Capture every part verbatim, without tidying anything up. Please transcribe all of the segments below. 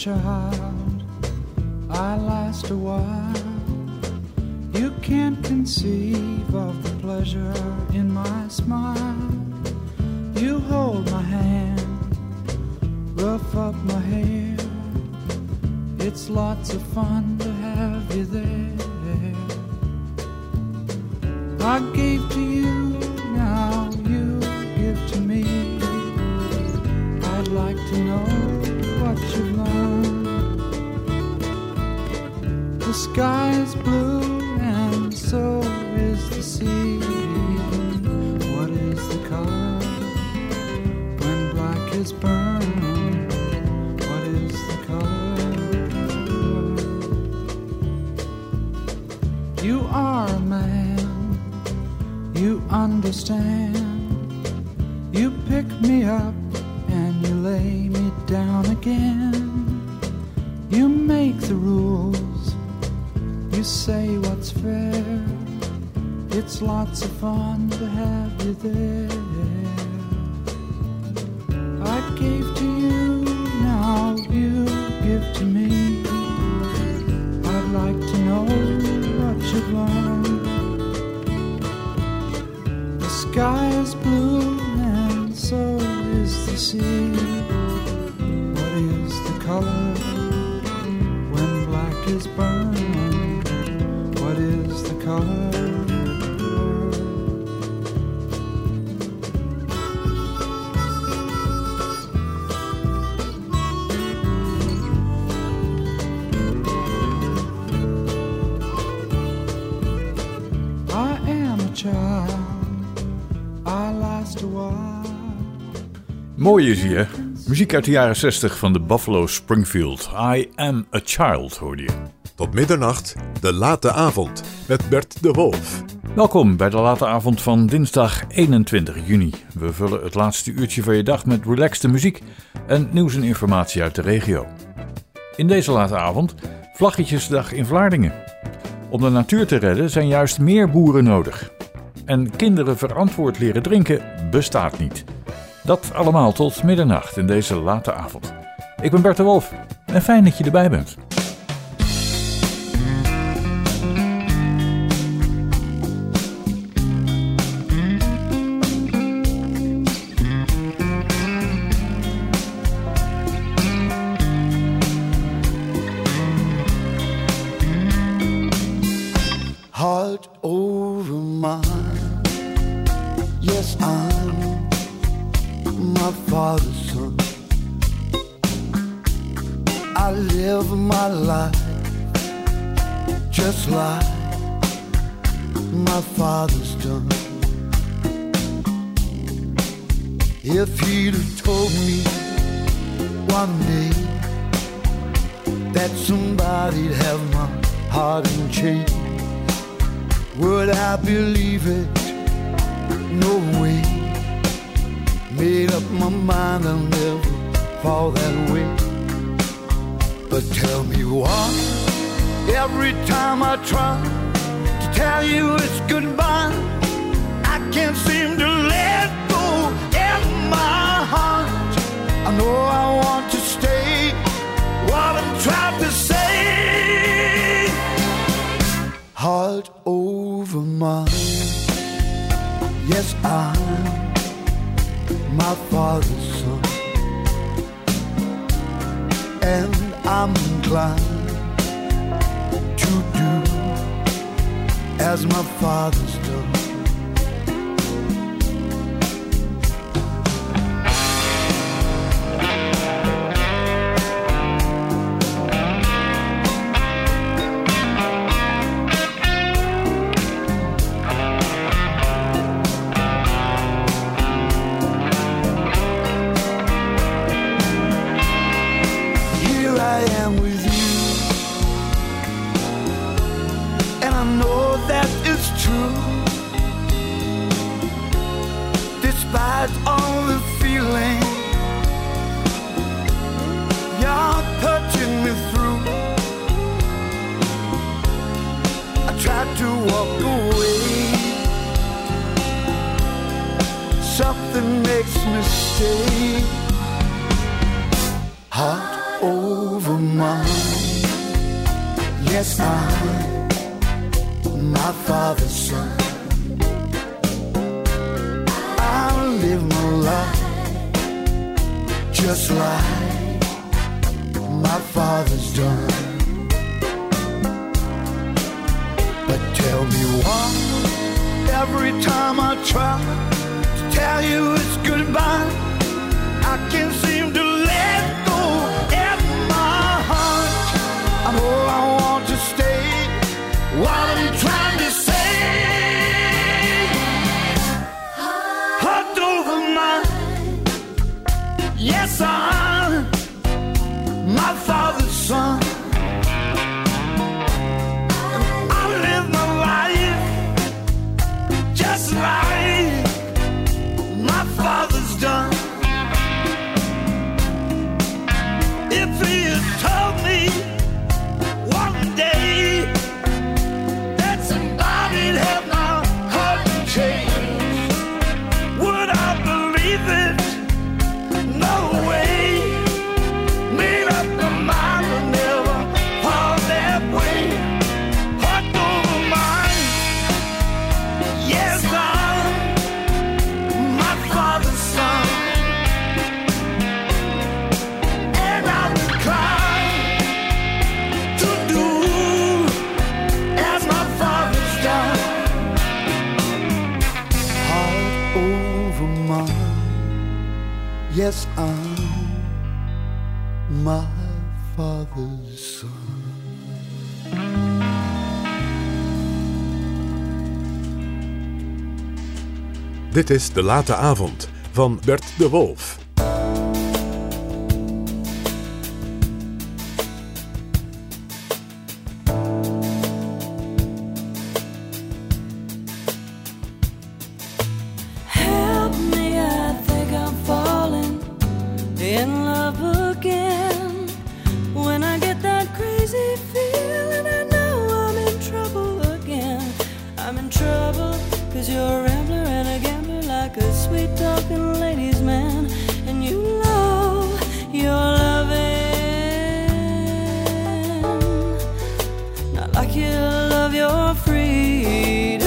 child, I last a while. You can't conceive of the pleasure in my smile. You hold my hand, rough up my hair. It's lots of fun to have you there. I gave to you, now you give to me. I'd like to know what you've learned. The sky is blue and so is the sea. What is the color when black is burned? What is the color? You are a man, you understand. You pick me up and you lay me down again. You make the rules, you say what's fair. It's lots of fun to have you there. I gave to you, now you give to me. I'd like to know what you've learned. The sky is blue and so is the sea. What is the color when black is burned? What is the color? I am a child, I last a while. Mooi is hier. Muziek uit de jaren zestig van de Buffalo Springfield. I am a child, hoorde je. Tot middernacht, de late avond, met Bert de Wolf. Welkom bij de late avond van dinsdag eenentwintig juni. We vullen het laatste uurtje van je dag met relaxte muziek en nieuws en informatie uit de regio. In deze late avond Vlaggetjesdag in Vlaardingen. Om de natuur te redden zijn juist meer boeren nodig. En kinderen verantwoord leren drinken bestaat niet. Dat allemaal tot middernacht in deze late avond. Ik ben Bert de Wolf en fijn dat je erbij bent. Heart over mine, yes, I'm my father's son. I live my life just like my father's done. If he'd have told me one day that somebody'd have my heart in chains, would I believe it? No way. Made up my mind I'll never fall that way. But tell me why, every time I try to tell you it's goodbye, I can't seem to let go in my heart. I know I want to stay, what I'm trying to say. Heart over mine, yes, I'm my father's son, and I'm inclined to do as my father's done. Despite all the feeling you're touching me through, I tried to walk away. Something makes me stay. Heart over over mine. Yes, I'm my father's son. I live my life just like my father's done. But tell me why, every time I try to tell you it's goodbye, I can't seem to let go of my heart. I know I want to stay, what I'm trying to say. Heart over mine. Yes, I'm my father's son. And I live my life just like my father's done. If he had told me one day that somebody'd have my heart changed, would I believe it? No way. Made up my mind to never fall that way. Heart over mine. Yes, I'm my father's son. And I'm inclined to do as my father's done. Heart over mine. Yes, I'm my father's son. Dit is De Late Avond van Bert de Wolf. Help me, I think I'm falling in love again. When I get that crazy feeling, I know I'm in trouble again. I'm in trouble, cause you're a rambler and a gambler, like a sweet talking ladies man. And you know you're loving, not like you love your freedom.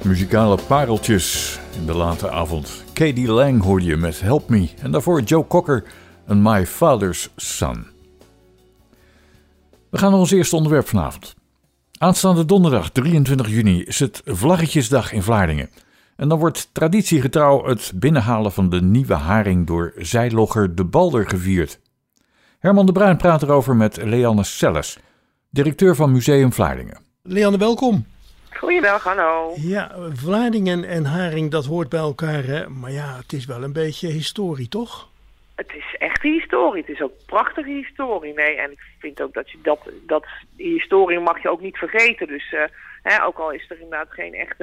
Muzikale pareltjes in de late avond. K D Lang hoorde je met Help Me. En daarvoor Joe Cocker en My Father's Son. We gaan naar ons eerste onderwerp vanavond. Aanstaande donderdag drieëntwintig juni is het Vlaggetjesdag in Vlaardingen. En dan wordt traditiegetrouw het binnenhalen van de nieuwe haring door zeilogger De Balder gevierd. Herman de Bruin praat erover met Leanne Selles, directeur van Museum Vlaardingen. Leanne, welkom. Goeiedag, hallo. Ja, Vlaardingen en haring, dat hoort bij elkaar, hè? Maar ja, het is wel een beetje historie, toch? Het is echt historie. Het is ook prachtige historie. Nee, en ik vind ook dat je dat, dat die historie mag je ook niet vergeten. Dus uh, hè, ook al is er inderdaad geen echte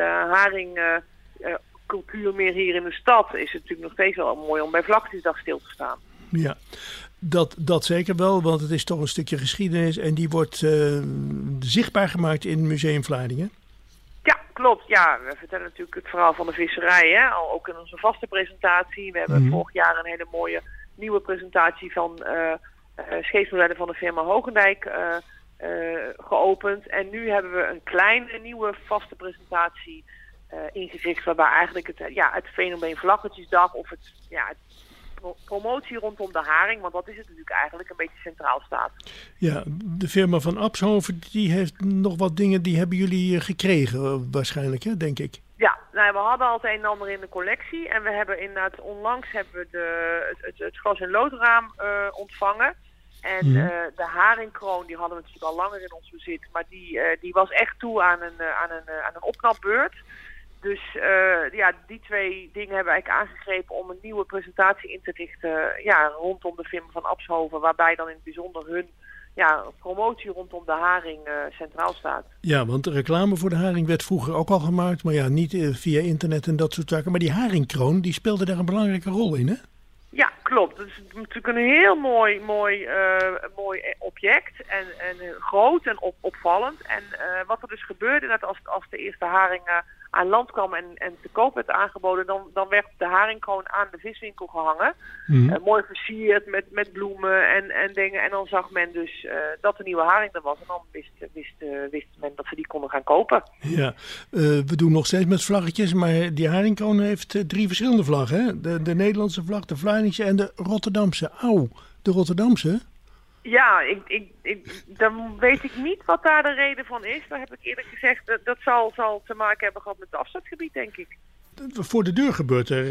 haringcultuur uh, uh, meer hier in de stad, is het natuurlijk nog steeds wel mooi om bij Vlaggetjesdag stil te staan. Ja, dat, dat zeker wel, want het is toch een stukje geschiedenis en die wordt uh, zichtbaar gemaakt in het Museum Vlaardingen. Ja, klopt. Ja, we vertellen natuurlijk het verhaal van de visserij, hè? Al ook in onze vaste presentatie. We hebben mm. vorig jaar een hele mooie nieuwe presentatie van uh, uh, scheepsmodellen van de firma Hogendijk uh, uh, geopend. En nu hebben we een kleine nieuwe vaste presentatie uh, ingericht, waarbij eigenlijk het, ja, het fenomeen Vlaggetjesdag of het, ja, het promotie rondom de haring, want dat is het natuurlijk eigenlijk, een beetje centraal staat. Ja, de firma van Abshoven, die heeft nog wat dingen, die hebben jullie gekregen waarschijnlijk, hè, denk ik. Ja, nou, we hadden al het een en ander in de collectie en we hebben inderdaad onlangs hebben we de, het, het, het glas- en loodraam uh, ontvangen. En mm. uh, de haringkroon, die hadden we natuurlijk al langer in ons bezit, maar die, uh, die was echt toe aan een, uh, aan een, uh, aan een opknapbeurt. Dus uh, ja, die twee dingen hebben we eigenlijk aangegrepen om een nieuwe presentatie in te richten ja, rondom de firma van Abshoven, waarbij dan in het bijzonder hun ja, promotie rondom de haring uh, centraal staat. Ja, want de reclame voor de haring werd vroeger ook al gemaakt, maar ja, niet uh, via internet en dat soort zaken. Maar die haringkroon, die speelde daar een belangrijke rol in, hè? Ja, klopt. Het is natuurlijk een heel mooi, mooi, uh, mooi object en, en uh, groot en op, opvallend. En uh, wat er dus gebeurde, dat als, als de eerste haring uh, aan land kwam en, en te koop werd aangeboden, dan, dan werd de haringkroon aan de viswinkel gehangen. Mm-hmm. Uh, mooi versierd met, met bloemen en, en dingen. En dan zag men dus uh, dat de nieuwe haring er was. En dan wist, wist, uh, wist men dat ze die konden gaan kopen. Ja, uh, we doen nog steeds met vlaggetjes, maar die haringkroon heeft uh, drie verschillende vlaggen. Hè? De, de Nederlandse vlag, de Vlaardingse en de Rotterdamse. Auw, de Rotterdamse? Ja, ik, ik, ik, dan weet ik niet wat daar de reden van is. Daar heb ik eerlijk gezegd, dat, dat zal, zal te maken hebben gehad met het afzetgebied, denk ik. Voor de deur gebeurt er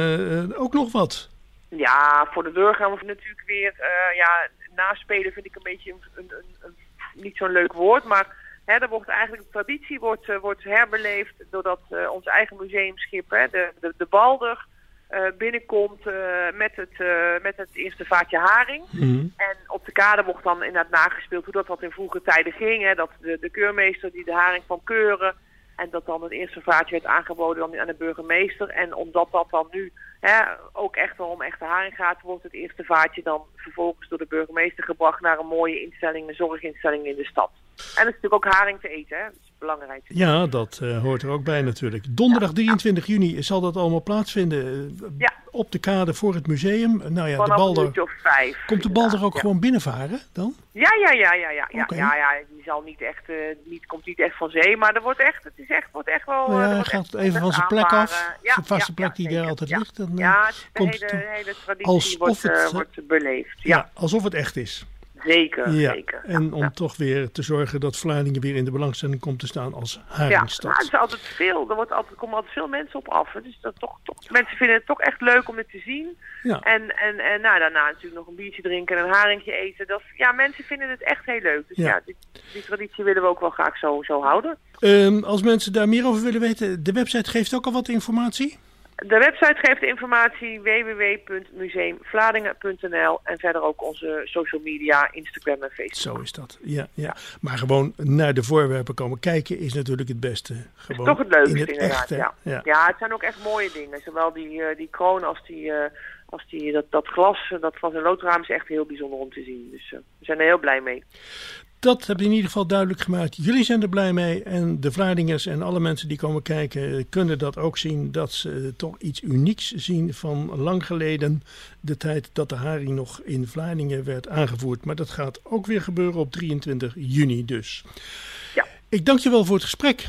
uh, ook nog wat. Ja, voor de deur gaan we natuurlijk weer, uh, ja, naspelen vind ik een beetje een, een, een, een, niet zo'n leuk woord. Maar hè, er wordt eigenlijk, de traditie wordt, uh, wordt herbeleefd doordat uh, ons eigen museumschip, hè, de, de, de Balder, Uh, binnenkomt uh, met, het, uh, met het eerste vaatje haring. Mm-hmm. En op de kade wordt dan inderdaad nagespeeld hoe dat, dat in vroege tijden ging. Hè, dat de, de keurmeester die de haring kwam keuren en dat dan het eerste vaatje werd aangeboden dan aan de burgemeester. En omdat dat dan nu hè, ook echt wel om echte haring gaat, wordt het eerste vaatje dan vervolgens door de burgemeester gebracht naar een mooie instelling, een zorginstelling in de stad. En er is natuurlijk ook haring te eten, hè? Dat is belangrijk. Ja, dat uh, hoort er ook bij natuurlijk. Donderdag drieëntwintig juni zal dat allemaal plaatsvinden. Ja. Op de kade voor het museum. Nou ja, vanaf de Balder. een uurtje of vijf. Komt de Balder ook ja. gewoon binnenvaren dan? Ja, ja, ja, ja, ja. ja, okay. ja, ja die zal niet echt, uh, niet, komt niet echt van zee, maar er wordt echt, het is echt, wordt echt wel. Nou ja, hij gaat echt, even van zijn plek af. Ja, de vaste ja, plek die ja, er altijd ja. ligt. Dan, ja, de komt hele, de hele traditie wordt, het, uh, wordt beleefd. Ja. ja, alsof het echt is. Zeker, ja. zeker. En om ja. toch weer te zorgen dat Vlaardingen weer in de belangstelling komt te staan als haringstad. Ja, nou, er, is altijd veel, er, wordt altijd, er komen altijd veel mensen op af. Dus dat toch, toch, mensen vinden het toch echt leuk om het te zien. Ja. En, en, en nou, daarna natuurlijk nog een biertje drinken en een haringje eten. Dat, ja, mensen vinden het echt heel leuk. Dus ja, ja die, die traditie willen we ook wel graag zo, zo houden. Um, als mensen daar meer over willen weten, de website geeft ook al wat informatie? De website geeft de informatie w w w punt museum vlaardingen punt n l en verder ook onze social media, Instagram en Facebook. Zo is dat, ja, ja. ja. Maar gewoon naar de voorwerpen komen kijken is natuurlijk het beste. Gewoon is toch het leukste in het inderdaad, echte, ja. Ja. ja. Het zijn ook echt mooie dingen. Zowel die, uh, die kroon als die, uh, als die dat, dat glas, dat glas- en loodraam is echt heel bijzonder om te zien. Dus uh, we zijn er heel blij mee. Dat heb je in ieder geval duidelijk gemaakt. Jullie zijn er blij mee en de Vlaardingers en alle mensen die komen kijken kunnen dat ook zien. Dat ze toch iets unieks zien van lang geleden. De tijd dat de haring nog in Vlaardingen werd aangevoerd. Maar dat gaat ook weer gebeuren op drieëntwintig juni dus. Ja. Ik dank je wel voor het gesprek.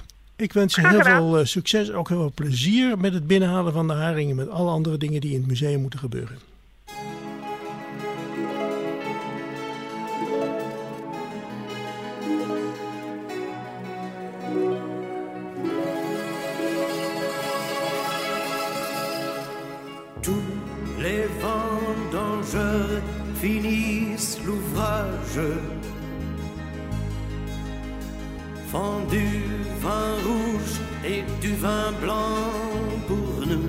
Ik wens je Graag heel gedaan. veel uh, succes, ook heel veel plezier met het binnenhalen van de haringen, met alle andere dingen die in het museum moeten gebeuren. Tous les vendangeurs finissent l'ouvrage, font du vin rouge et du vin blanc pour nous.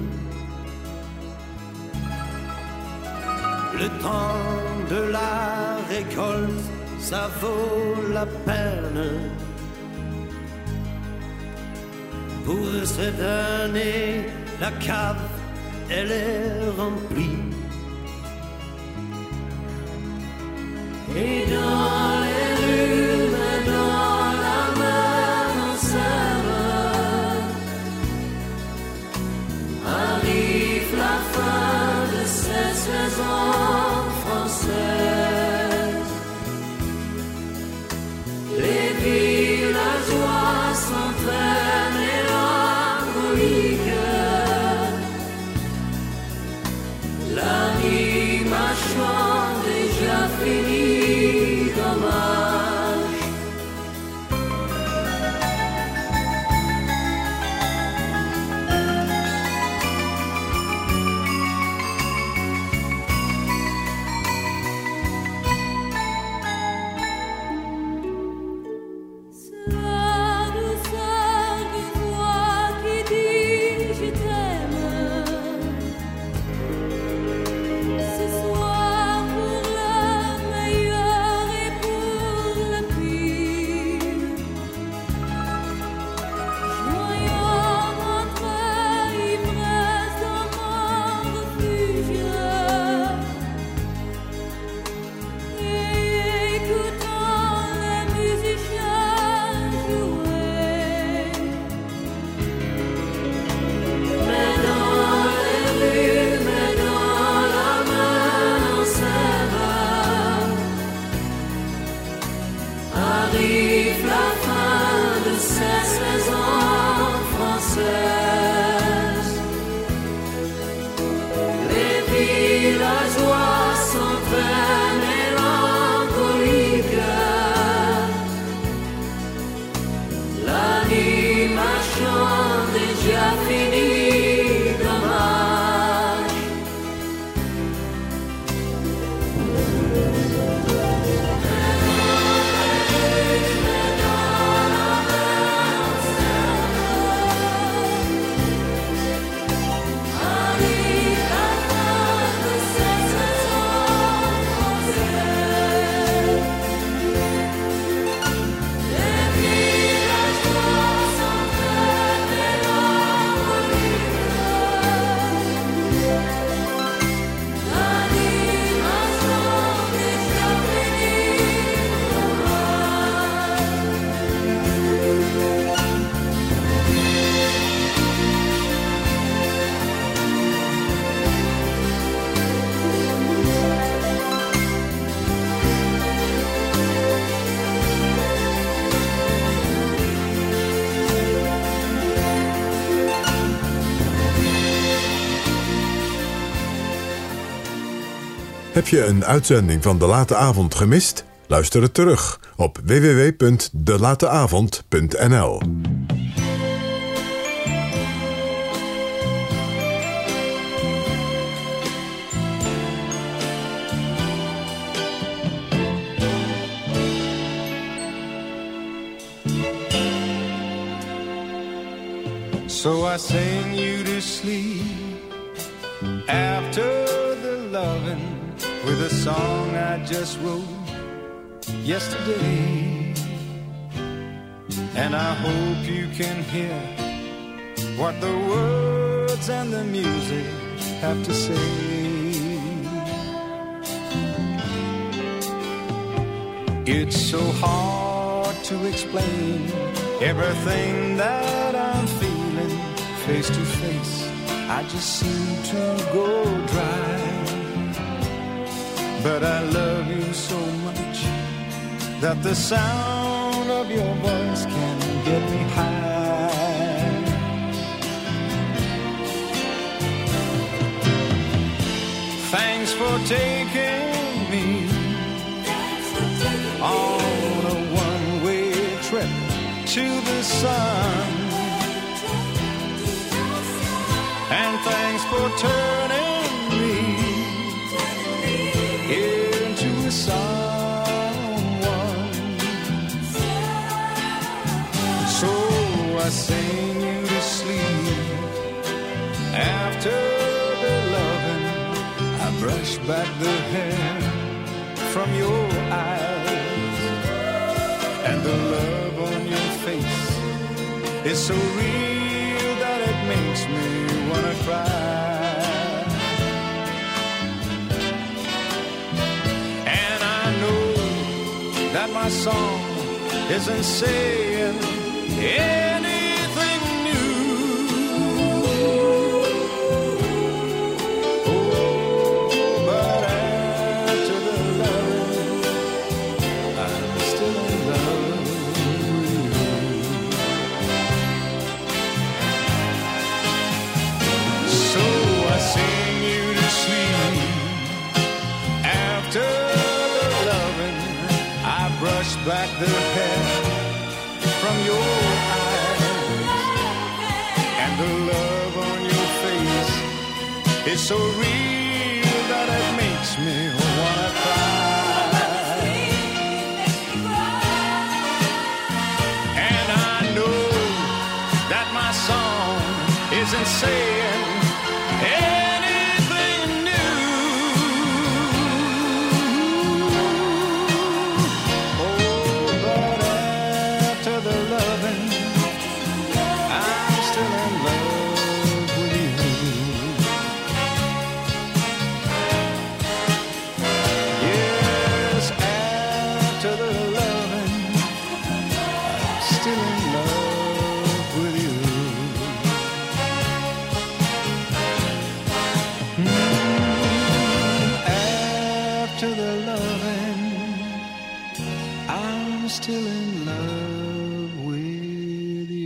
Le temps de la récolte, ça vaut la peine. Pour cette année, la cave, elle est remplie. Et dans les rues, mais dans la même enceinte, arrive la fin de cette saison française. Les villageois s'entraînent mélancoliques. L'animation déjà finie, dommage. C'est la douceur d'une voix qui dit je t'aime. Ce soir pour le meilleur et pour le pire, joyant notre ivresse dans mon refuge, et écoutant les musiciens jouer. Mais dans les rues, mais dans la main enceinte, arrive la fin de cette saison française. Les villageois sont très mélancoliques. L'animation déjà finie, dommage. Arrive la fin de cette saison française. Les villageois sont très mélancoliques. L'animation déjà finie, Heb je een uitzending van De Late Avond gemist? Luister het terug op w w w punt de late avond punt n l. So I sing you to sleep after the loving with a song I just wrote yesterday. And I hope you can hear what the words and the music have to say. It's so hard to explain everything that I'm feeling face to face. I just seem to go dry. But I love you so much that the sound of your voice can get me high. for taking me on a one-way trip to the sun. And thanks for turning me into someone. So I sing you to sleep after the loving. I brush back the hair from your eyes, and the love on your face is so real that it makes me wanna cry. And I know that my song isn't saying anything new. Oh, but after the love, I'm still in love with you. So I sing you to sleep after the loving. I brush back the hair from your eyes, and the love on your face is so real that it makes me wanna cry. And I know that my song isn't saying anything new. Oh, but after the loving, I'm still in love with you. Yes, after the loving, I'm still in love with you. Mm, after the loving, I'm still in love with you.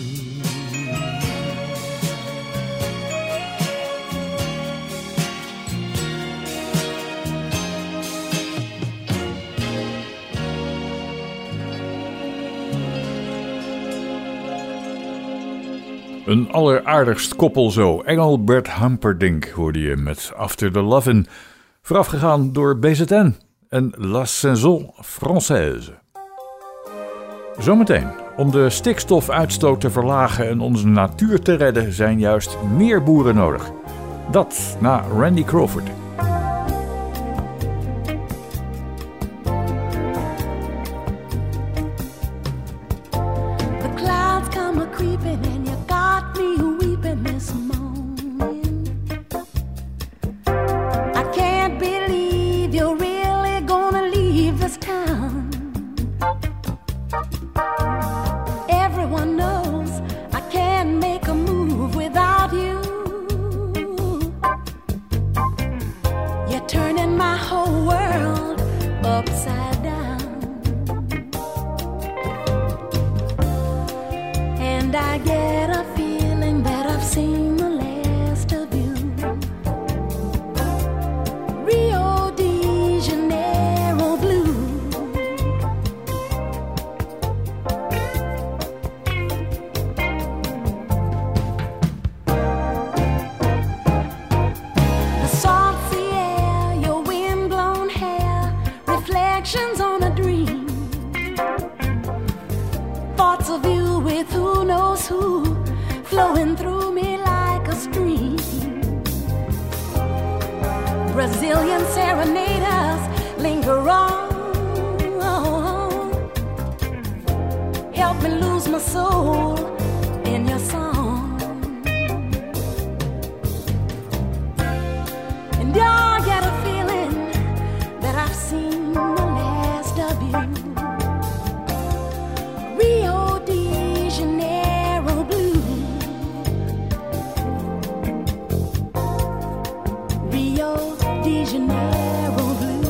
Een alleraardigst koppel zo. Engelbert Humperdinck hoorde je met After the Lovin', voorafgegaan door B Z N en La Saison Française. Zometeen, om de stikstofuitstoot te verlagen en onze natuur te redden, zijn juist meer boeren nodig. Dat na Randy Crawford. The clouds come a creeping and you got me weeping this morning. I can't believe you're really gonna leave this town. Everyone knows I can't make a move without you. You're turning my whole world upside down. And I get a feeling that I've seen the last of you. Rio de Janeiro blue. The salt sea air, your wind-blown hair, reflections on a dream. Thoughts of you with who knows who, flowing through me like a stream. Brazilian serenaders linger on. Help me lose my soul in your song. And I get a feeling that I've seen the last of you. Rio de Janeiro blue. Rio de Janeiro blue.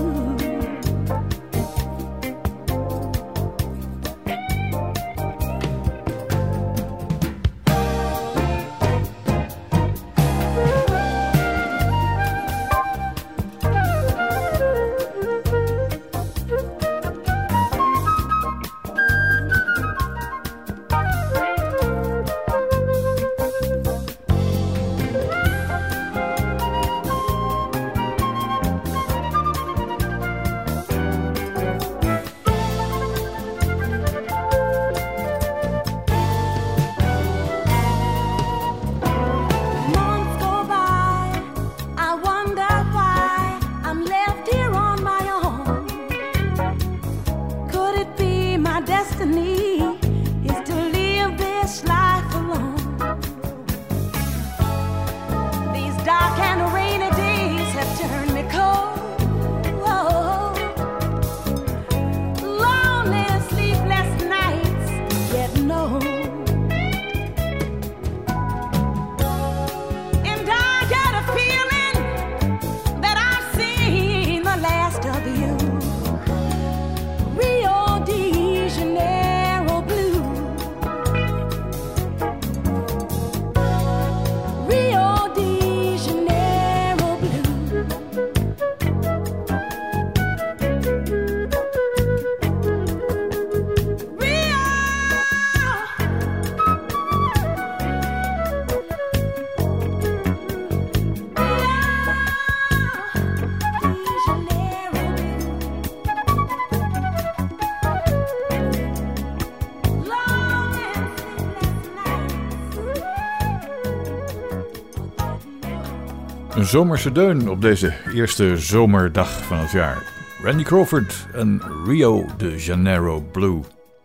Een zomerse deun op deze eerste zomerdag van het jaar. Randy Crawford en Rio de Janeiro Blue.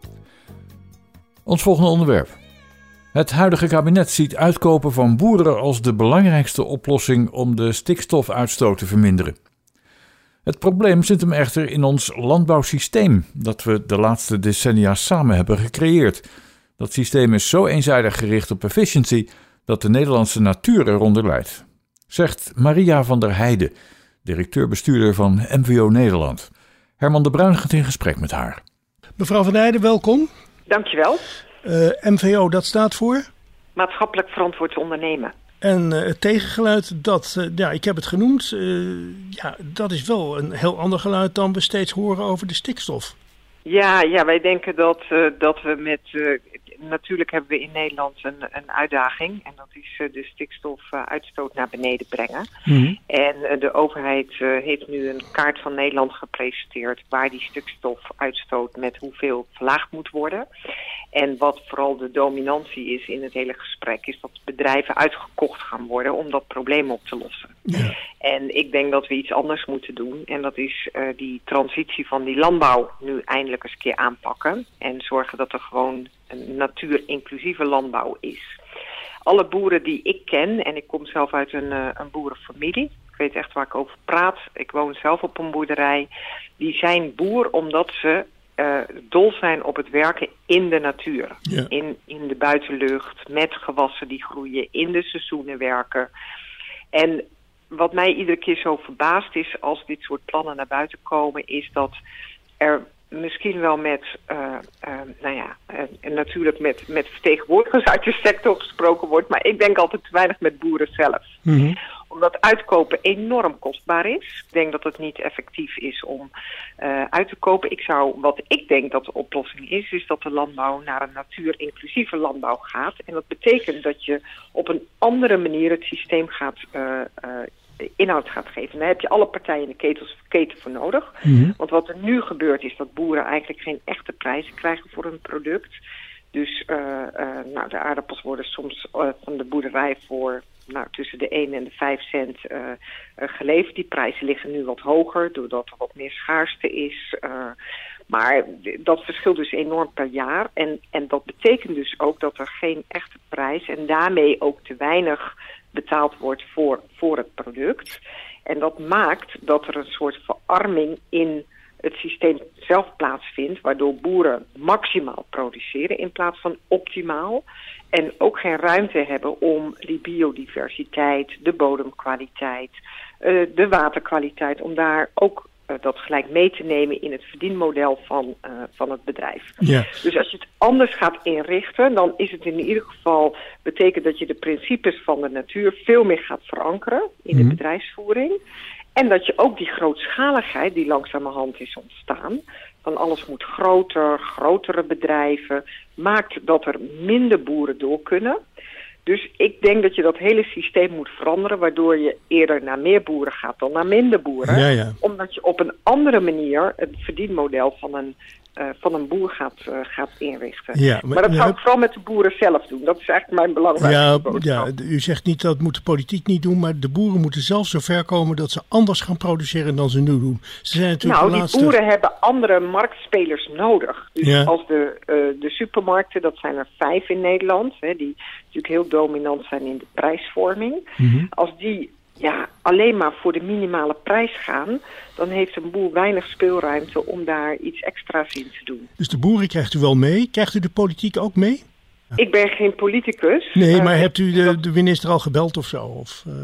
Ons volgende onderwerp. Het huidige kabinet ziet uitkopen van boeren als de belangrijkste oplossing om de stikstofuitstoot te verminderen. Het probleem zit hem echter in ons landbouwsysteem dat we de laatste decennia samen hebben gecreëerd. Dat systeem is zo eenzijdig gericht op efficiency dat de Nederlandse natuur eronder lijdt. Zegt Maria van der Heijden, directeur-bestuurder van M V O Nederland. Herman de Bruin gaat in gesprek met haar. Mevrouw van der Heijden, welkom. Dankjewel. Uh, M V O, dat staat voor? Maatschappelijk verantwoord ondernemen. En uh, het tegengeluid, dat, uh, ja, ik heb het genoemd, uh, ja, dat is wel een heel ander geluid dan we steeds horen over de stikstof. Ja, ja wij denken dat, uh, dat we met... Uh, natuurlijk hebben we in Nederland een, een uitdaging. En dat is uh, de stikstofuitstoot naar beneden brengen. Mm-hmm. En uh, de overheid uh, heeft nu een kaart van Nederland gepresenteerd waar die stikstofuitstoot met hoeveel verlaagd moet worden. En wat vooral de dominantie is in het hele gesprek, is dat bedrijven uitgekocht gaan worden om dat probleem op te lossen. Ja. En ik denk dat we iets anders moeten doen. En dat is uh, die transitie van die landbouw nu eindelijk eens een keer aanpakken. En zorgen dat er gewoon een natuurinclusieve landbouw is. Alle boeren die ik ken, en ik kom zelf uit een, uh, een boerenfamilie, ik weet echt waar ik over praat, ik woon zelf op een boerderij, die zijn boer omdat ze uh, dol zijn op het werken in de natuur. Ja. In, in de buitenlucht, met gewassen die groeien, in de seizoenen werken. En wat mij iedere keer zo verbaast is als dit soort plannen naar buiten komen, is dat er misschien wel met, uh, uh, nou ja, uh, natuurlijk met, met vertegenwoordigers uit de sector gesproken wordt, maar ik denk altijd te weinig met boeren zelf. Mm-hmm. Omdat uitkopen enorm kostbaar is. Ik denk dat het niet effectief is om uh, uit te kopen. Ik zou, wat ik denk dat de oplossing is, is dat de landbouw naar een natuurinclusieve landbouw gaat. En dat betekent dat je op een andere manier het systeem gaat uh, uh, inhoud gaat geven. Daar heb je alle partijen in de ketels, keten voor nodig. Mm-hmm. Want wat er nu gebeurt is dat boeren eigenlijk geen echte prijzen krijgen voor hun product. Dus uh, uh, nou, de aardappels worden soms uh, van de boerderij voor nou, tussen de één en de vijf cent uh, uh, geleverd. Die prijzen liggen nu wat hoger, doordat er wat meer schaarste is. Uh, maar dat verschilt dus enorm per jaar. En, en dat betekent dus ook dat er geen echte prijs en daarmee ook te weinig betaald wordt voor, voor het product. En dat maakt dat er een soort verarming in het systeem zelf plaatsvindt, waardoor boeren maximaal produceren in plaats van optimaal. En ook geen ruimte hebben om die biodiversiteit, de bodemkwaliteit, uh, de waterkwaliteit, om daar ook uh, dat gelijk mee te nemen in het verdienmodel van, uh, van het bedrijf. Ja. Dus als je het anders gaat inrichten, dan is het in ieder geval, betekent dat je de principes van de natuur veel meer gaat verankeren in mm-hmm. de bedrijfsvoering. En dat je ook die grootschaligheid die langzamerhand is ontstaan, van alles moet groter, grotere bedrijven, maakt dat er minder boeren door kunnen. Dus ik denk dat je dat hele systeem moet veranderen, waardoor je eerder naar meer boeren gaat dan naar minder boeren. Ja, ja. Omdat je op een andere manier het verdienmodel van een, uh, van een boer gaat, uh, gaat inrichten. Ja, maar, maar dat zou ik vooral met de boeren zelf doen. Dat is eigenlijk mijn belangrijkste ja, boodschap. Ja, u zegt niet dat moet de politiek niet doen, maar de boeren moeten zelf zo ver komen dat ze anders gaan produceren dan ze nu doen. Ze zijn natuurlijk nou, de laatste... die boeren hebben andere marktspelers nodig. Dus ja. als de, uh, de supermarkten, dat zijn er vijf in Nederland, hè, die natuurlijk heel dominant zijn in de prijsvorming. Mm-hmm. Als die ja, alleen maar voor de minimale prijs gaan, dan heeft een boer weinig speelruimte om daar iets extra's in te doen. Dus de boeren krijgt u wel mee. Krijgt u de politiek ook mee? Ik ben geen politicus. Nee, maar uh, hebt u de, de minister al gebeld of zo? Of, uh...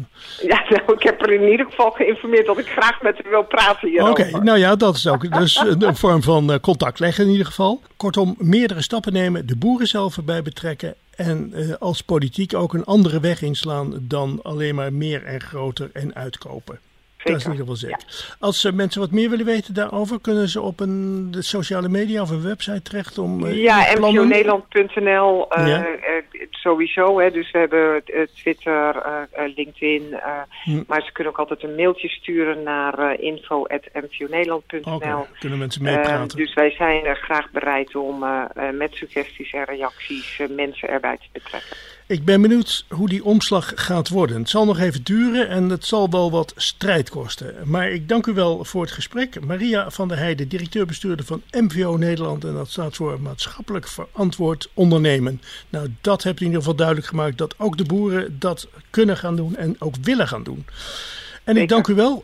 Ja, nou, ik heb er in ieder geval geïnformeerd dat ik graag met u wil praten hierover. Oké, okay, nou ja, dat is ook dus een vorm van uh, contact leggen in ieder geval. Kortom, meerdere stappen nemen, de boeren zelf erbij betrekken en uh, als politiek ook een andere weg inslaan dan alleen maar meer en groter en uitkopen. Zeker. Dat is in ieder geval zeker. Ja. Als uh, mensen wat meer willen weten daarover, kunnen ze op een, de sociale media of een website terecht om uh, ja, m v o nederland punt n l uh, ja. uh, sowieso. Hè, dus we hebben uh, Twitter, uh, uh, LinkedIn. Uh, hm. Maar ze kunnen ook altijd een mailtje sturen naar uh, info at m v o nederland punt n l. Okay. Kunnen mensen meepraten. Uh, dus wij zijn uh, graag bereid om uh, uh, met suggesties en reacties uh, mensen erbij te betrekken. Ik ben benieuwd hoe die omslag gaat worden. Het zal nog even duren en het zal wel wat strijd kosten. Maar ik dank u wel voor het gesprek. Maria van der Heijden, directeur-bestuurder van M V O Nederland. En dat staat voor maatschappelijk verantwoord ondernemen. Nou, dat hebt u in ieder geval duidelijk gemaakt dat ook de boeren dat kunnen gaan doen en ook willen gaan doen. En ik dank u wel.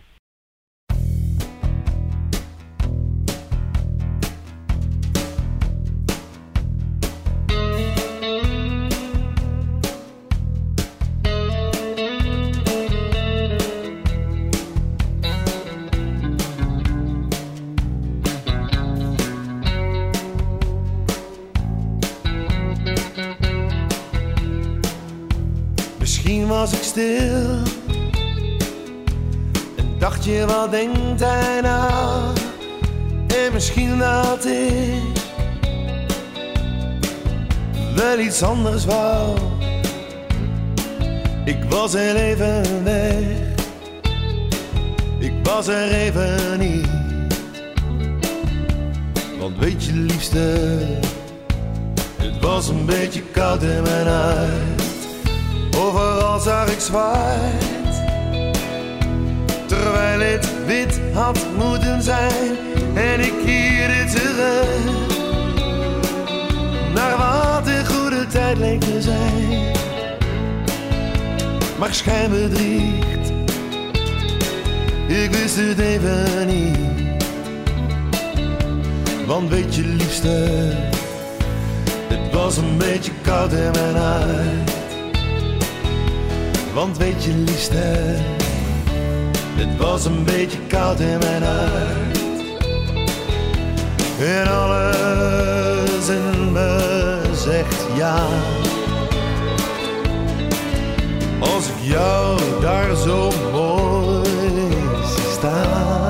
Misschien was ik stil en dacht je, wat denkt hij nou? En misschien dat ik wel iets anders wou. Ik was er even weg, ik was er even niet. Want weet je liefste, het was een beetje koud in mijn huid. Overal zag ik zwart, terwijl het wit had moeten zijn. En ik keerde terug naar wat de goede tijd leek te zijn. Maar schijn bedriegt, ik wist het even niet. Want weet je liefste, het was een beetje koud in mijn huid. Want weet je liefste, het was een beetje koud in mijn hart. En alles in me zegt ja. Als ik jou daar zo mooi zie staan.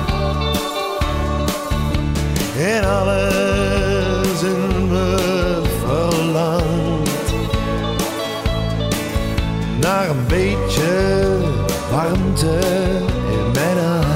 En alles in me verlangt naar een beetje warmte in mijn hart.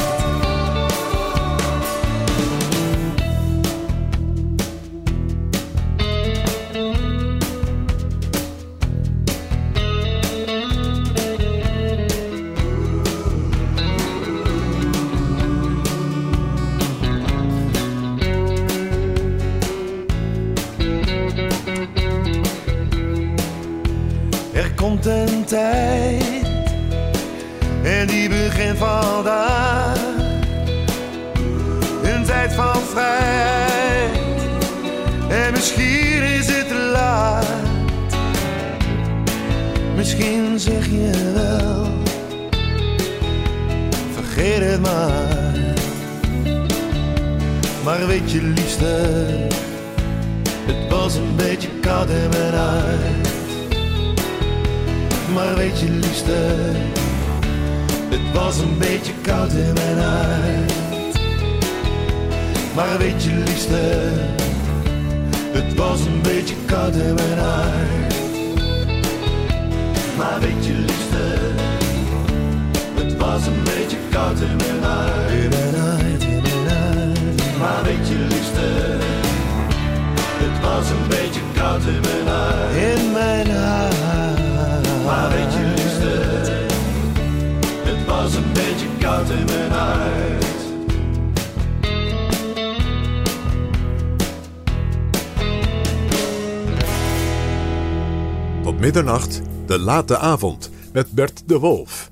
Er komt een tijd en die begint vandaag. Een tijd van vrijheid en misschien is het te laat. Misschien zeg je wel, vergeet het maar. Maar weet je liefste, het was een beetje koud in mijn hart. Maar weet je liefste, het was een beetje koud in mijn hart. Maar weet je liefste, het was een beetje koud in mijn hart. Maar weet je liefste, het was een beetje koud in mijn hart. In mijn hart, in mijn hart. Maar weet je liefste, het was een beetje koud in mijn hart. In mijn hart. Maar weet je liefste, het was een beetje koud in mijn hart. Tot middernacht, de late avond, met Bert de Wolf.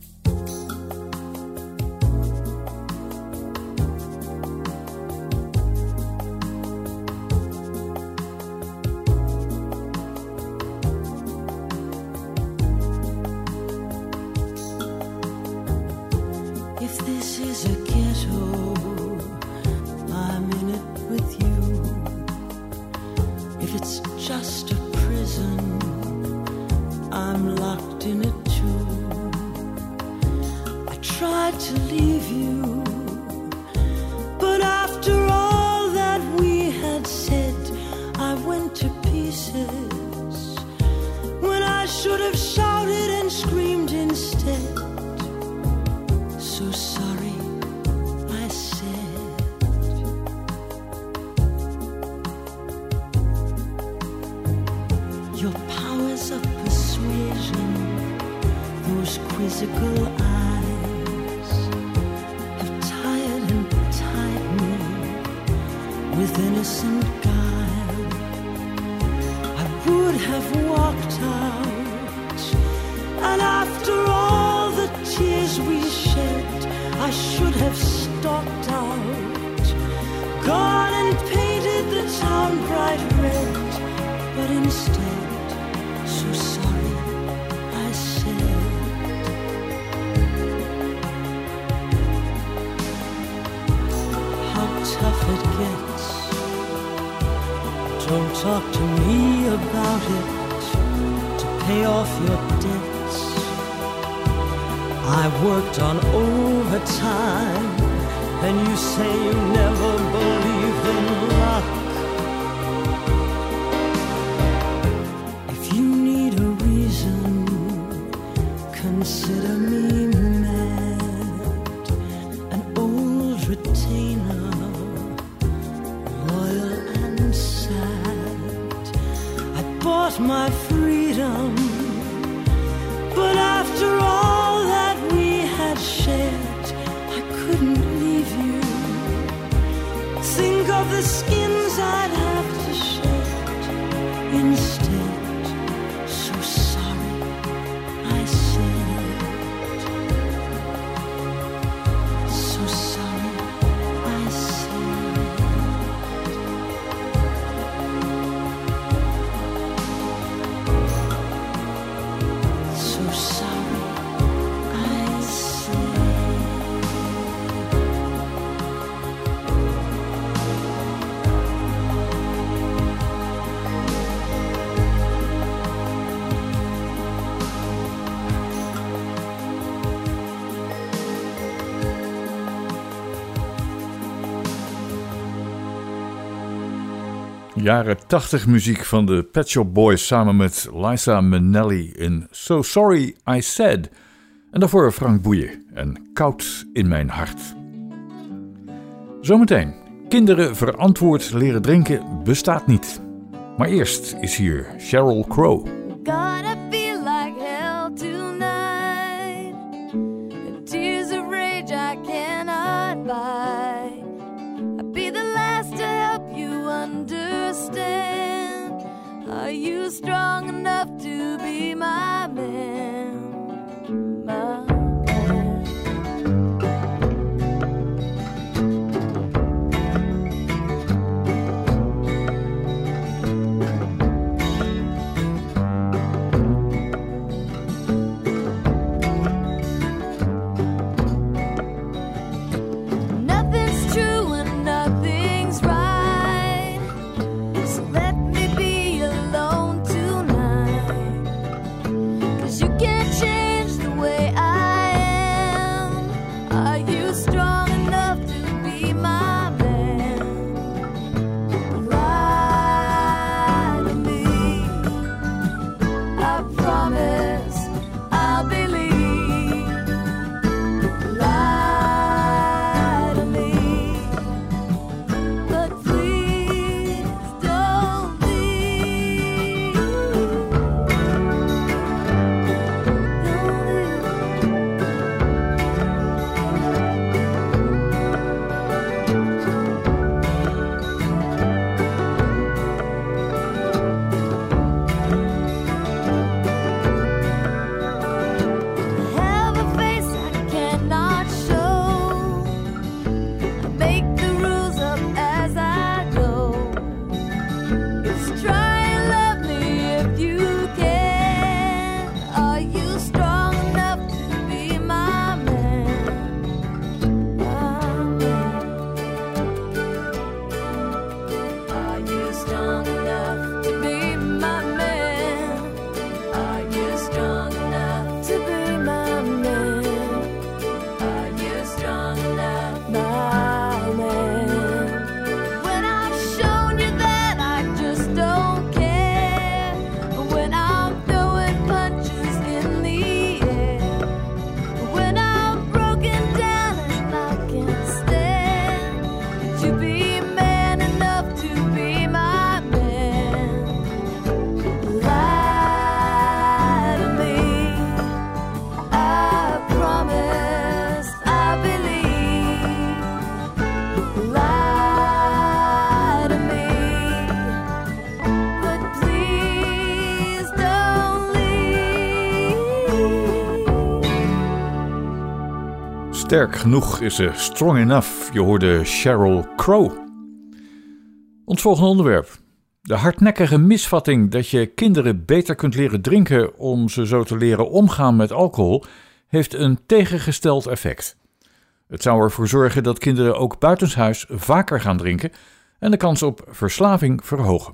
Your powers of quizzical eyes have tired and tied me with innocent guile. I would have walked out, and after all the tears we shed, I should have stalked out, gone and painted the town bright red, but instead, so sorry, I said. How tough it gets. Don't talk to me about it. To pay off your debts, I worked on overtime, and you say you never believe in luck. If you need a reason, consider me mad, an old retainer, loyal and sad. I bought my freedom, but after all that we had shared, I couldn't leave you. Think of the skins I'd have to shed instead. So sorry, I said. So sorry, I said. So sorry, I said. Jaren tachtig muziek van de Pet Shop Boys samen met Liza Minnelli in So Sorry I Said. En daarvoor Frank Boeien en Koud in mijn hart. Zometeen, kinderen verantwoord leren drinken bestaat niet. Maar eerst is hier Sheryl Crow. Gotta feel like hell tonight. Tears of rage I cannot buy. I'd be the last to help you understand. Are you strong enough to be my man? My Sterk genoeg is ze, strong enough. Je hoorde Sheryl Crow. Ons volgende onderwerp. De hardnekkige misvatting dat je kinderen beter kunt leren drinken om ze zo te leren omgaan met alcohol, heeft een tegengesteld effect. Het zou ervoor zorgen dat kinderen ook buitenshuis vaker gaan drinken en de kans op verslaving verhogen.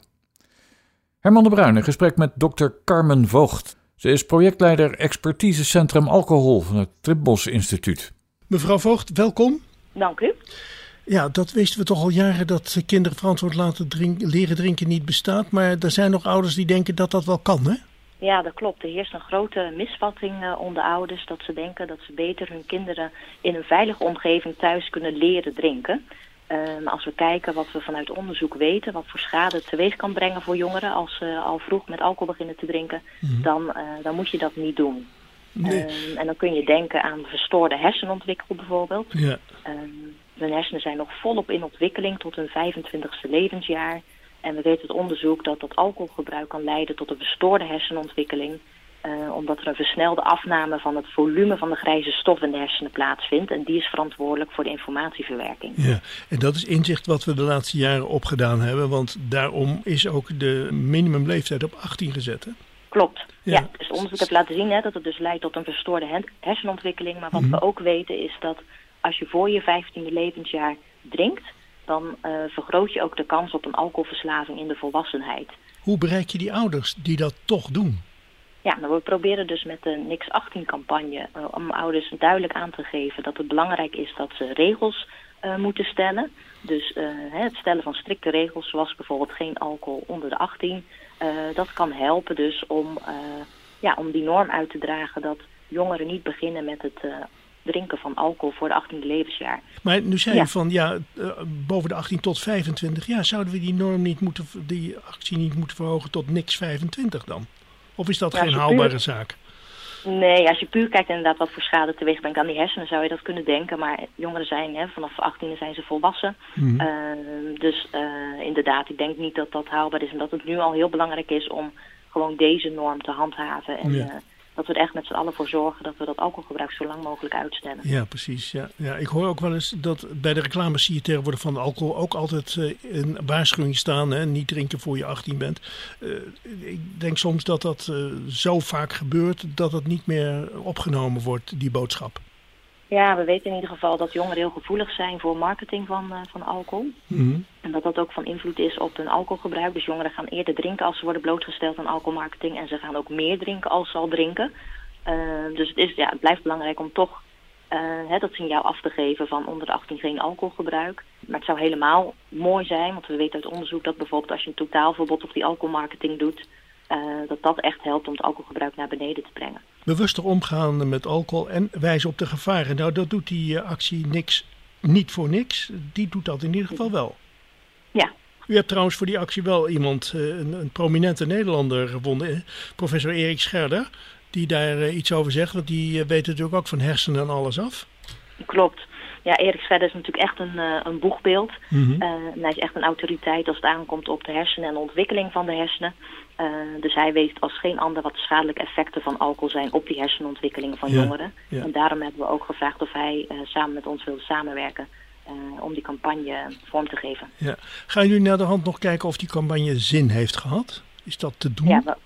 Herman de Bruin in gesprek met dokter Carmen Voogd. Ze is projectleider Expertisecentrum Alcohol van het Trimbos Instituut. Mevrouw Voogd, welkom. Dank u. Ja, dat wisten we toch al jaren, dat kinderen verantwoord laten drinken, leren drinken niet bestaat. Maar er zijn nog ouders die denken dat dat wel kan, hè? Ja, dat klopt. Er heerst een grote misvatting uh, onder ouders dat ze denken dat ze beter hun kinderen in een veilige omgeving thuis kunnen leren drinken. Uh, maar als we kijken wat we vanuit onderzoek weten, wat voor schade het teweeg kan brengen voor jongeren als ze al vroeg met alcohol beginnen te drinken, mm-hmm. dan, uh, dan moet je dat niet doen. Nee. Uh, en dan kun je denken aan verstoorde hersenontwikkeling bijvoorbeeld. Ja. Uh, hun hersenen zijn nog volop in ontwikkeling tot hun vijfentwintigste levensjaar. En we weten uit onderzoek dat dat alcoholgebruik kan leiden tot een verstoorde hersenontwikkeling. Uh, omdat er een versnelde afname van het volume van de grijze stof in de hersenen plaatsvindt. En die is verantwoordelijk voor de informatieverwerking. Ja, en dat is inzicht wat we de laatste jaren opgedaan hebben. Want daarom is ook de minimumleeftijd op achttien gezet, hè? Klopt. Ja, ja, dus onderzoek heeft laten zien hè, dat het dus leidt tot een verstoorde hersenontwikkeling. Maar wat mm-hmm. we ook weten is dat als je voor je vijftiende levensjaar drinkt, dan uh, vergroot je ook de kans op een alcoholverslaving in de volwassenheid. Hoe bereik je die ouders die dat toch doen? Ja, nou, we proberen dus met de Niks achttien campagne uh, om ouders duidelijk aan te geven dat het belangrijk is dat ze regels uh, moeten stellen. Dus uh, het stellen van strikte regels zoals bijvoorbeeld geen alcohol onder de achttien. Uh, dat kan helpen dus om, uh, ja, om die norm uit te dragen dat jongeren niet beginnen met het uh, drinken van alcohol voor de achttiende levensjaar. Maar nu zei ja. je van ja, uh, boven de achttien tot vijfentwintig jaar, zouden we die norm niet moeten, die actie niet moeten verhogen tot niks vijfentwintig dan? Of is dat ja, geen haalbare puur... zaak? Nee, als je puur kijkt inderdaad wat voor schade teweeg brengt aan die hersenen, zou je dat kunnen denken. Maar jongeren zijn, hè, vanaf achttien zijn ze volwassen. Mm-hmm. Uh, dus uh, inderdaad, ik denk niet dat dat haalbaar is. En dat het nu al heel belangrijk is om gewoon deze norm te handhaven. En ja. uh, dat we er echt met z'n allen voor zorgen dat we dat alcoholgebruik zo lang mogelijk uitstellen. Ja, precies. Ja. Ja, ik hoor ook wel eens dat bij de reclames zie je tegenwoordig van de alcohol ook altijd uh, een waarschuwing staan. Hè? Niet drinken voor je achttien bent. Uh, ik denk soms dat dat uh, zo vaak gebeurt dat het niet meer opgenomen wordt, die boodschap. Ja, we weten in ieder geval dat jongeren heel gevoelig zijn voor marketing van, uh, van alcohol. Mm-hmm. En dat dat ook van invloed is op hun alcoholgebruik. Dus jongeren gaan eerder drinken als ze worden blootgesteld aan alcoholmarketing. En ze gaan ook meer drinken als ze al drinken. Uh, dus het, is, ja, het blijft belangrijk om toch uh, hè, dat signaal af te geven van onder de achttien geen alcoholgebruik. Maar het zou helemaal mooi zijn, want we weten uit onderzoek dat bijvoorbeeld als je een totaalverbod op die alcoholmarketing doet, Uh, dat dat echt helpt om het alcoholgebruik naar beneden te brengen. Bewuster omgaan met alcohol en wijzen op de gevaren. Nou, dat doet die uh, actie niks, niet voor niks. Die doet dat in ieder geval wel. Ja. U hebt trouwens voor die actie wel iemand, uh, een, een prominente Nederlander gevonden, uh, professor Erik Scherder, die daar uh, iets over zegt. Want die uh, weet natuurlijk ook van hersenen en alles af. Klopt. Ja, Erik Scherder is natuurlijk echt een, uh, een boegbeeld. Mm-hmm. Uh, en hij is echt een autoriteit als het aankomt op de hersenen en de ontwikkeling van de hersenen. Uh, dus hij weet als geen ander wat de schadelijke effecten van alcohol zijn op die hersenontwikkelingen van ja, jongeren. Ja. En daarom hebben we ook gevraagd of hij uh, samen met ons wilde samenwerken uh, om die campagne vorm te geven. Ja. Gaan jullie naar de hand nog kijken of die campagne zin heeft gehad? Is dat te doen? Ja, we,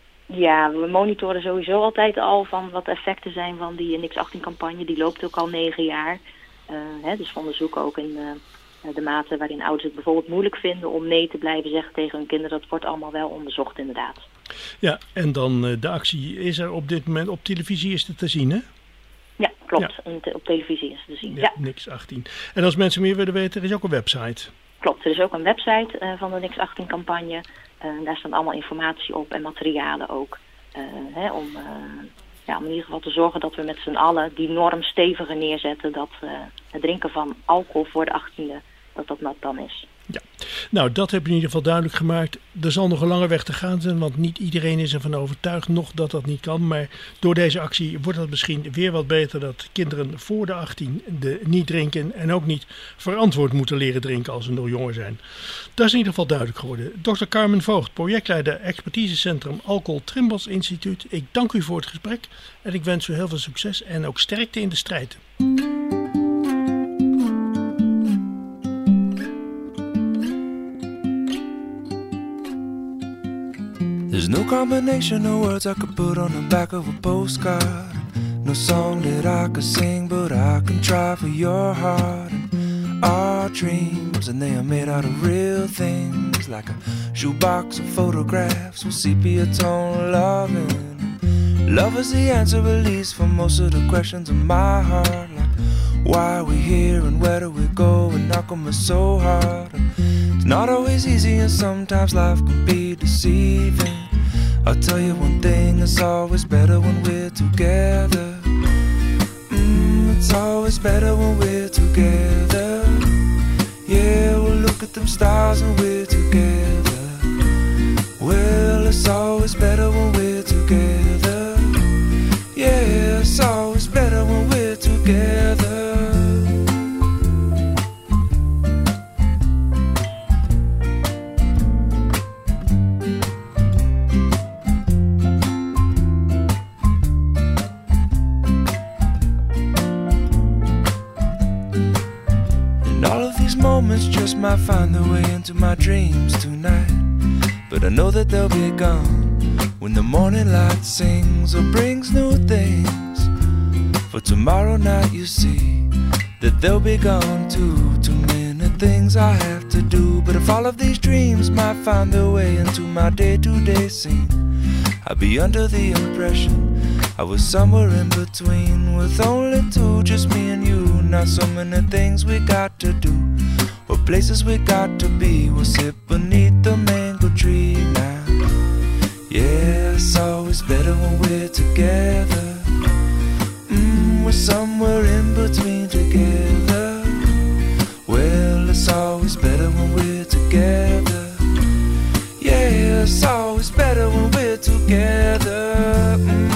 ja, we monitoren sowieso altijd al van wat de effecten zijn van die Niks achttien campagne. Die loopt ook al negen jaar. Uh, hè, dus we onderzoeken ook in uh, de mate waarin ouders het bijvoorbeeld moeilijk vinden om nee te blijven zeggen tegen hun kinderen. Dat wordt allemaal wel onderzocht inderdaad. Ja, en dan uh, de actie is er op dit moment op televisie is het te zien, hè? Ja, klopt. Ja. En te, op televisie is het te zien. Ja, ja. Niks achttien. En als mensen meer willen weten, er is ook een website. Klopt, er is ook een website uh, van de Niks achttien campagne. Uh, daar staat allemaal informatie op en materialen ook. Uh, hè, om... Uh, Ja, om in ieder geval te zorgen dat we met z'n allen die norm steviger neerzetten. Dat uh, het drinken van alcohol voor de achttiende, dat dat nat dan is. Ja, nou dat heb je in ieder geval duidelijk gemaakt. Er zal nog een lange weg te gaan zijn, want niet iedereen is ervan overtuigd nog dat dat niet kan. Maar door deze actie wordt het misschien weer wat beter dat kinderen voor de achttien de niet drinken en ook niet verantwoord moeten leren drinken als ze nog jonger zijn. Dat is in ieder geval duidelijk geworden. dokter Carmen Voogd, projectleider Expertisecentrum Alcohol Trimbos Instituut. Ik dank u voor het gesprek en ik wens u heel veel succes en ook sterkte in de strijd. combination of words I could put on the back of a postcard. No song that I could sing, but I can try for your heart. And our dreams, and they are made out of real things, like a shoebox of photographs with sepia tone loving. Love is the answer, at least, for most of the questions in my heart. Like, why are we here and where do we go? And how come it's so hard? And it's not always easy, and sometimes life can be deceiving. I'll tell you one thing, it's always better when we're together. Mm, it's always better when we're together. Yeah, we'll look at them stars and we're together. Well, it's always better when we're together. Yeah, it's always better when we're together. Moments just might find their way into my dreams tonight, but I know that they'll be gone when the morning light sings or brings new things. For tomorrow night you see that they'll be gone too. Too many things I have to do, but if all of these dreams might find their way into my day-to-day scene, I'd be under the impression I was somewhere in between, with only two, just me and you. Not so many things we got to do, or places we got to be. We'll sit beneath the mango tree now. Yeah, it's always better when we're together. Mm, we're somewhere in between together. Well, it's always better when we're together. Yeah, it's always better when we're together. Mm.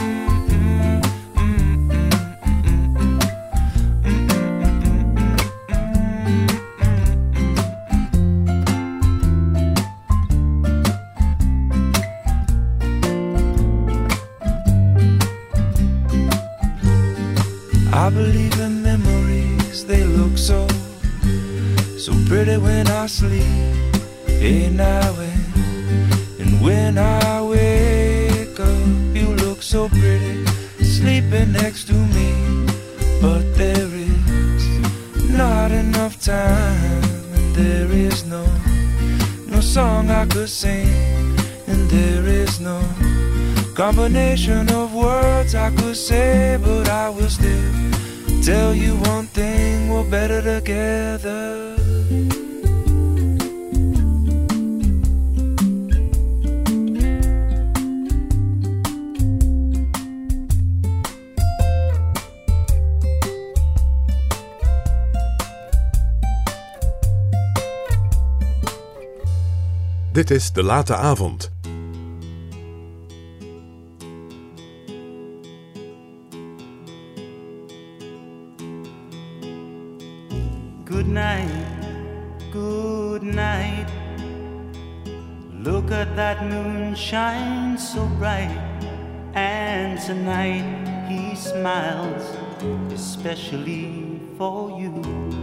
I believe in memories, they look so, so pretty when I sleep. Hey now and, and when I wake up, you look so pretty, sleeping next to me. But there is not enough time, and there is no, no song I could sing, and there is no combination of words I could say, but I will still tell you one thing, we're better together. Dit is De Late Avond. Good night, good night. Look at that moon shine so bright. And tonight he smiles, especially for you.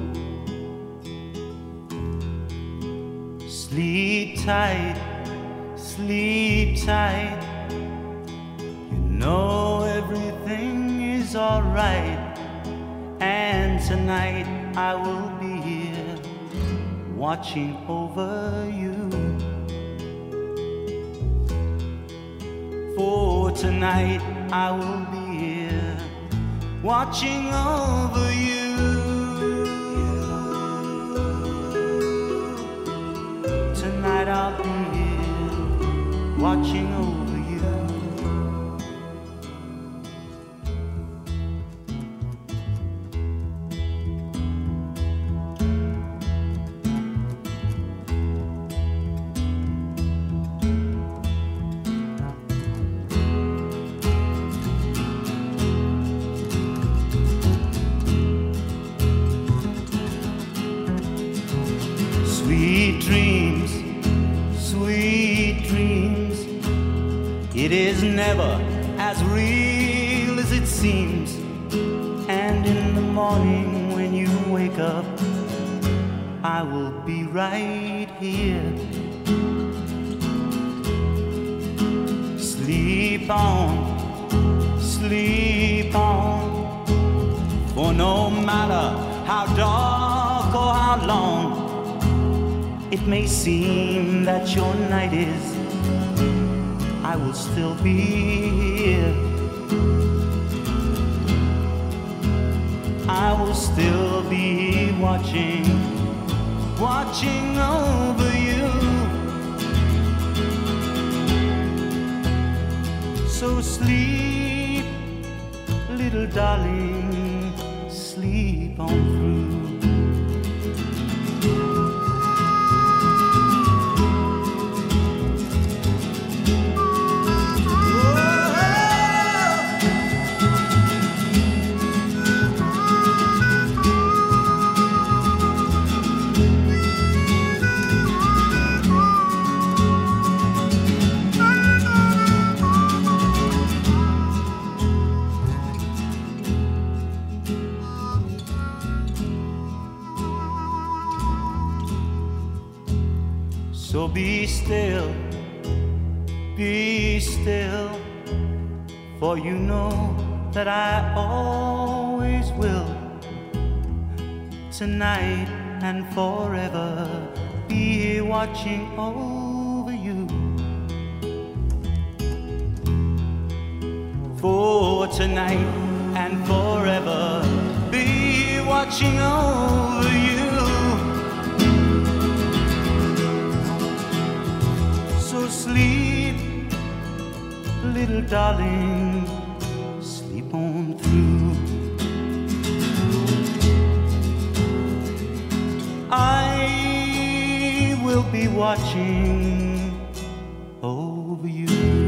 Sleep tight, sleep tight. You know everything is alright. And tonight I will be here watching over you. For tonight I will be here watching over you. Tonight I'll be here watching over you. Sweet dreams, sweet dreams. It is never as real as it seems. And in the morning when you wake up, I will be right here. sleep on, sleep on. For no matter how dark or how long it may seem that your night is, I will still be here. I will still be watching, watching over you. So sleep, little darling, sleep on through. So be still, be still, for you know that I always will. Tonight and forever be here watching over you. For tonight and forever be here watching over you. So sleep, little darling, sleep on through. I will be watching over you.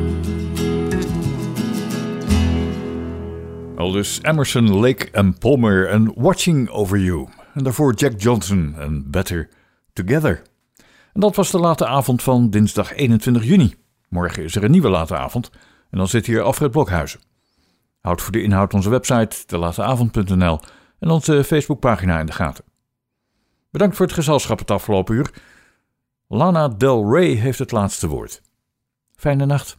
Aldus Emerson, Lake en Palmer en Watching Over You. En daarvoor Jack Johnson en Better Together. En dat was de late avond van dinsdag eenentwintig juni. Morgen is er een nieuwe late avond en dan zit hier Alfred Blokhuizen. Houd voor de inhoud onze website de late avond punt n l en onze Facebookpagina in de gaten. Bedankt voor het gezelschap het afgelopen uur. Lana Del Rey heeft het laatste woord. Fijne nacht.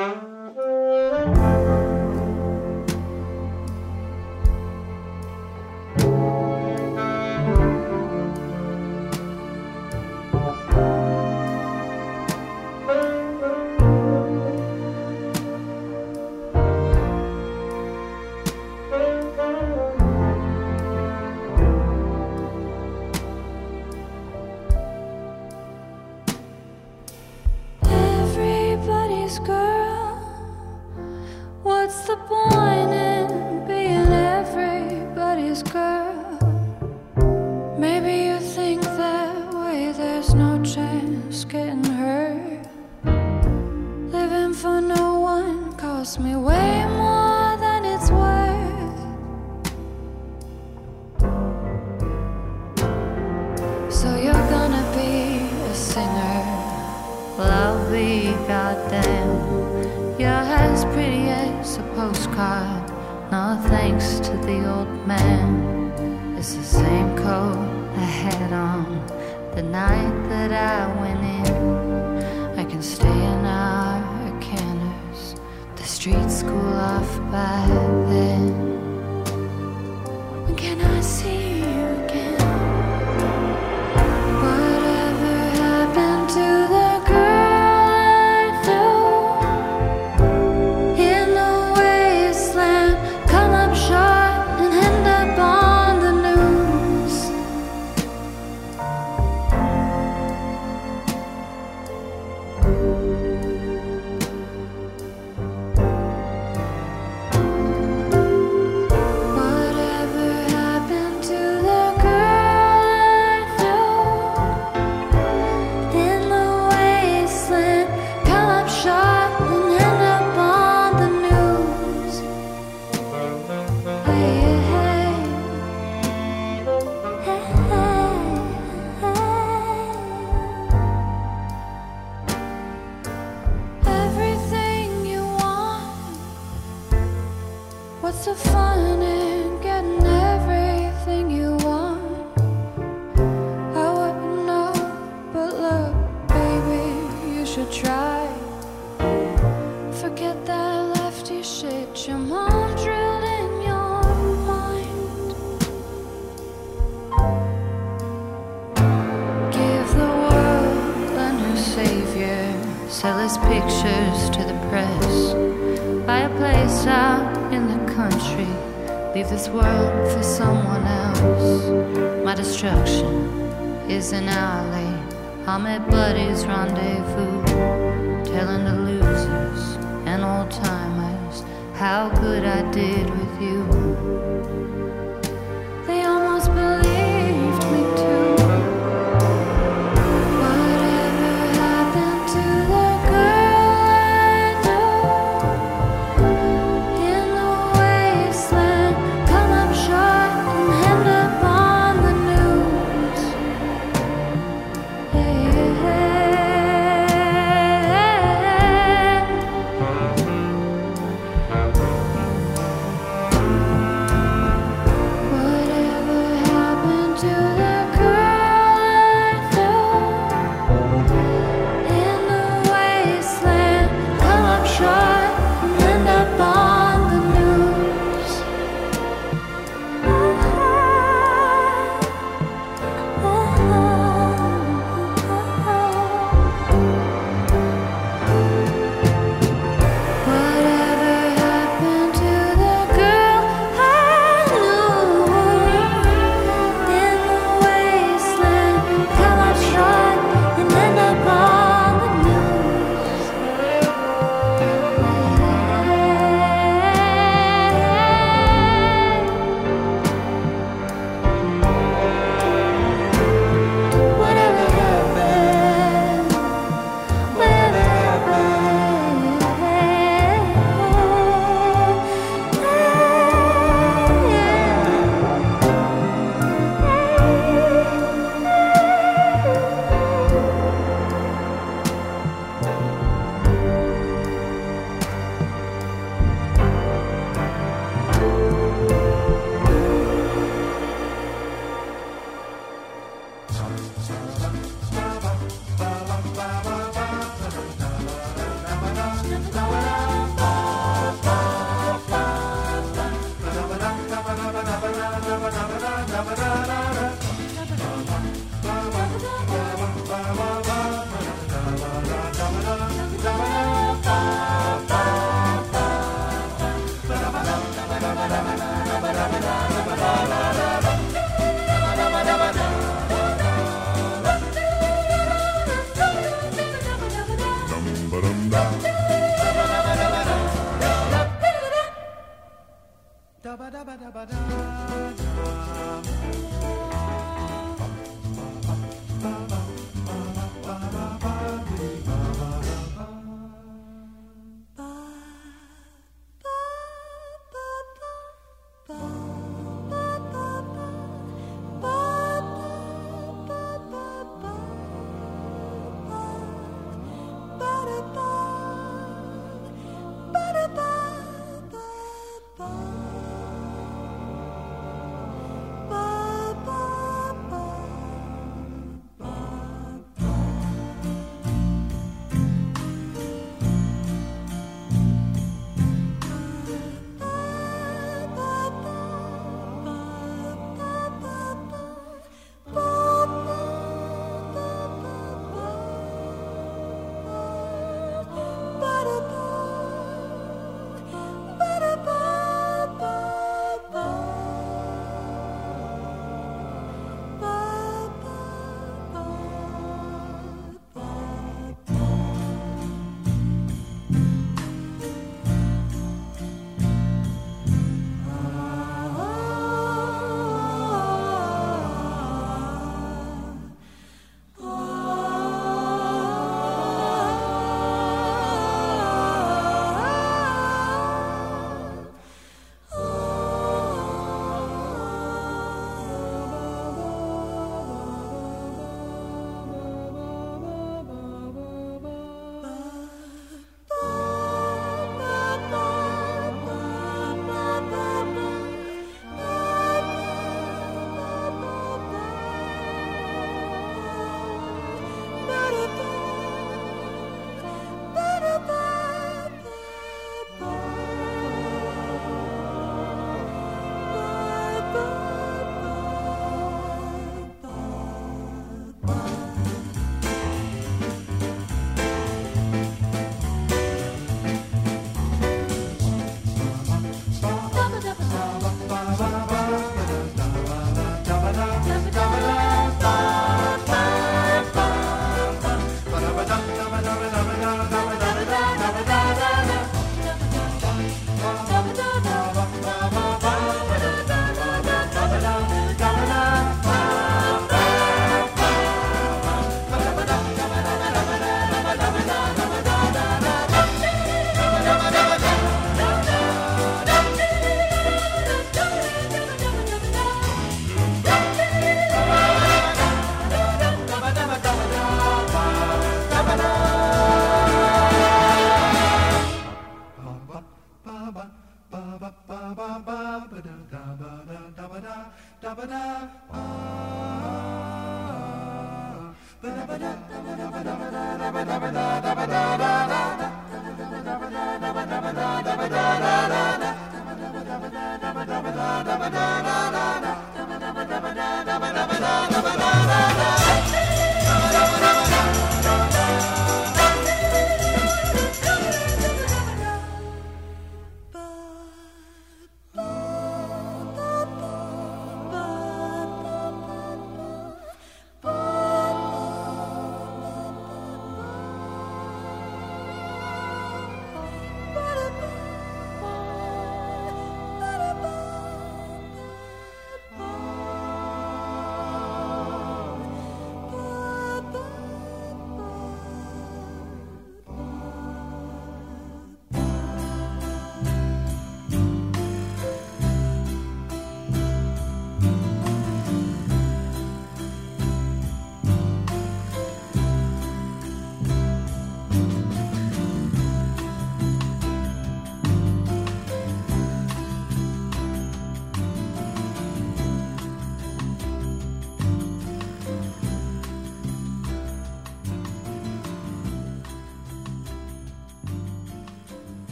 What's the fun in getting everything you want? I wouldn't know, but look, baby, you should try. Forget that your mom drilled in your mind. Give the world a new savior, sell his pictures to the press, buy a place out in the country, leave this world for someone else. My destruction is an alley, I met buddies rendezvous, telling the losers and old timers how good I did with you. They almost believed me too. Whatever happened to the girl I knew in the wasteland? Come up short and end up on the news. Hey, hey, whatever happened to the girl I knew in the wasteland? Come up short and end up on the news. Whatever happened to the girl I knew in the wasteland? Come up short and end up on the news. Whatever happened? Whatever Ba ba